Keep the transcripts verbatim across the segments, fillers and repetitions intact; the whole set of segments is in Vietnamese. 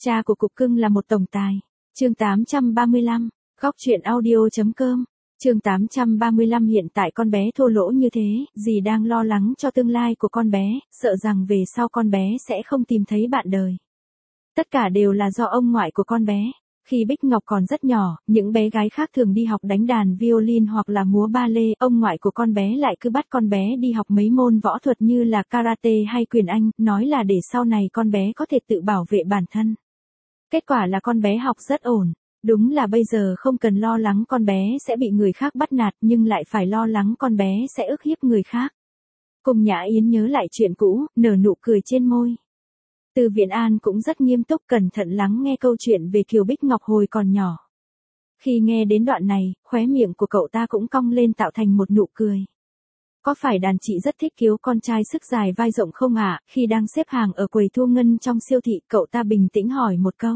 Cha của cục cưng là một tổng tài. Chương tám trăm ba mươi lăm, góc truyện audio.com. Chương tám trăm ba mươi lăm hiện tại con bé thua lỗ như thế, dì đang lo lắng cho tương lai của con bé, sợ rằng về sau con bé sẽ không tìm thấy bạn đời. Tất cả đều là do ông ngoại của con bé. Khi Bích Ngọc còn rất nhỏ, những bé gái khác thường đi học đánh đàn violin hoặc là múa ba lê, ông ngoại của con bé lại cứ bắt con bé đi học mấy môn võ thuật như là karate hay quyền Anh, nói là để sau này con bé có thể tự bảo vệ bản thân. Kết quả là con bé học rất ổn. Đúng là bây giờ không cần lo lắng con bé sẽ bị người khác bắt nạt nhưng lại phải lo lắng con bé sẽ ức hiếp người khác. Cung Nhã Yến nhớ lại chuyện cũ, nở nụ cười trên môi. Từ Viễn An cũng rất nghiêm túc cẩn thận lắng nghe câu chuyện về Kiều Bích Ngọc hồi còn nhỏ. Khi nghe đến đoạn này, khóe miệng của cậu ta cũng cong lên tạo thành một nụ cười. Có phải đàn chị rất thích Kiều con trai sức dài vai rộng không ạ? À? Khi đang xếp hàng ở quầy thu ngân trong siêu thị, cậu ta bình tĩnh hỏi một câu.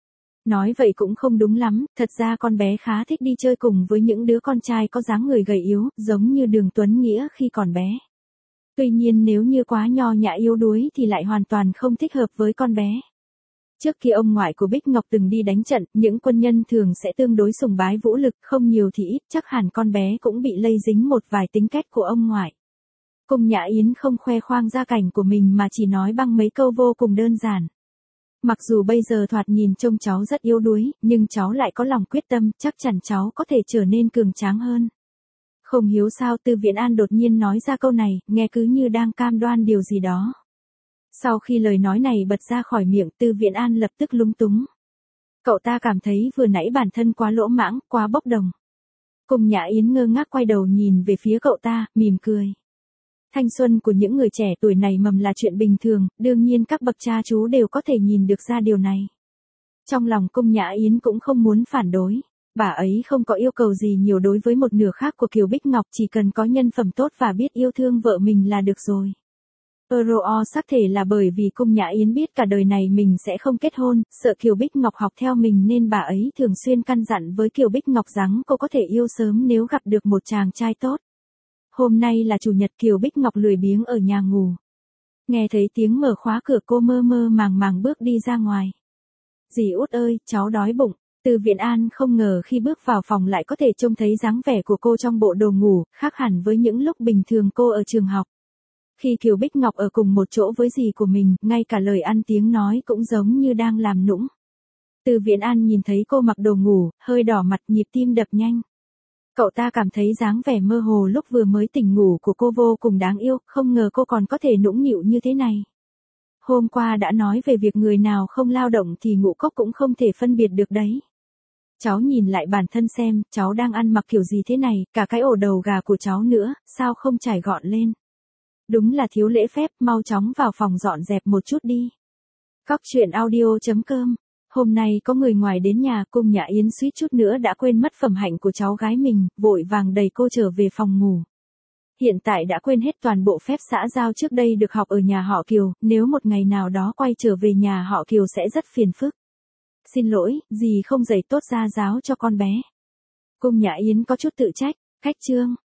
Nói vậy cũng không đúng lắm, thật ra con bé khá thích đi chơi cùng với những đứa con trai có dáng người gầy yếu, giống như Đường Tuấn Nghĩa khi còn bé. Tuy nhiên nếu như quá nho nhã yếu đuối thì lại hoàn toàn không thích hợp với con bé. Trước khi ông ngoại của Bích Ngọc từng đi đánh trận, những quân nhân thường sẽ tương đối sùng bái vũ lực, không nhiều thì ít, chắc hẳn con bé cũng bị lây dính một vài tính cách của ông ngoại. Cung Nhã Yến không khoe khoang gia cảnh của mình mà chỉ nói bằng mấy câu vô cùng đơn giản. Mặc dù bây giờ thoạt nhìn trông cháu rất yếu đuối, nhưng cháu lại có lòng quyết tâm, chắc chắn cháu có thể trở nên cường tráng hơn. Không hiểu sao Từ Viễn An đột nhiên nói ra câu này, nghe cứ như đang cam đoan điều gì đó. Sau khi lời nói này bật ra khỏi miệng, Từ Viễn An lập tức lúng túng. Cậu ta cảm thấy vừa nãy bản thân quá lỗ mãng, quá bốc đồng. Cung Nhã Yến ngơ ngác quay đầu nhìn về phía cậu ta, mỉm cười. Thanh xuân của những người trẻ tuổi này mầm là chuyện bình thường, đương nhiên các bậc cha chú đều có thể nhìn được ra điều này. Trong lòng Cung Nhã Yến cũng không muốn phản đối. Bà ấy không có yêu cầu gì nhiều đối với một nửa khác của Kiều Bích Ngọc, chỉ cần có nhân phẩm tốt và biết yêu thương vợ mình là được rồi. Euro xác thể là bởi vì Cung Nhã Yến biết cả đời này mình sẽ không kết hôn, sợ Kiều Bích Ngọc học theo mình nên bà ấy thường xuyên căn dặn với Kiều Bích Ngọc rằng cô có thể yêu sớm nếu gặp được một chàng trai tốt. Hôm nay là chủ nhật, Kiều Bích Ngọc lười biếng ở nhà ngủ. Nghe thấy tiếng mở khóa cửa cô mơ mơ màng màng bước đi ra ngoài. Dì Út ơi, cháu đói bụng. Từ Viễn An không ngờ khi bước vào phòng lại có thể trông thấy dáng vẻ của cô trong bộ đồ ngủ, khác hẳn với những lúc bình thường cô ở trường học. Khi Kiều Bích Ngọc ở cùng một chỗ với dì của mình, ngay cả lời ăn tiếng nói cũng giống như đang làm nũng. Từ Viễn An nhìn thấy cô mặc đồ ngủ, hơi đỏ mặt, nhịp tim đập nhanh. Cậu ta cảm thấy dáng vẻ mơ hồ lúc vừa mới tỉnh ngủ của cô vô cùng đáng yêu, không ngờ cô còn có thể nũng nịu như thế này. Hôm qua đã nói về việc người nào không lao động thì ngũ cốc cũng không thể phân biệt được đấy. Cháu nhìn lại bản thân xem, cháu đang ăn mặc kiểu gì thế này, cả cái ổ đầu gà của cháu nữa, sao không trải gọn lên. Đúng là thiếu lễ phép, mau chóng vào phòng dọn dẹp một chút đi. Góc truyện audio.com. Hôm nay có người ngoài đến nhà, Cung Nhã Yến suýt chút nữa đã quên mất phẩm hạnh của cháu gái mình, vội vàng đẩy cô trở về phòng ngủ. Hiện tại đã quên hết toàn bộ phép xã giao trước đây được học ở nhà họ Kiều, nếu một ngày nào đó quay trở về nhà họ Kiều sẽ rất phiền phức. Xin lỗi, dì không dạy tốt gia giáo cho con bé. Cung Nhã Yến có chút tự trách, cách chương.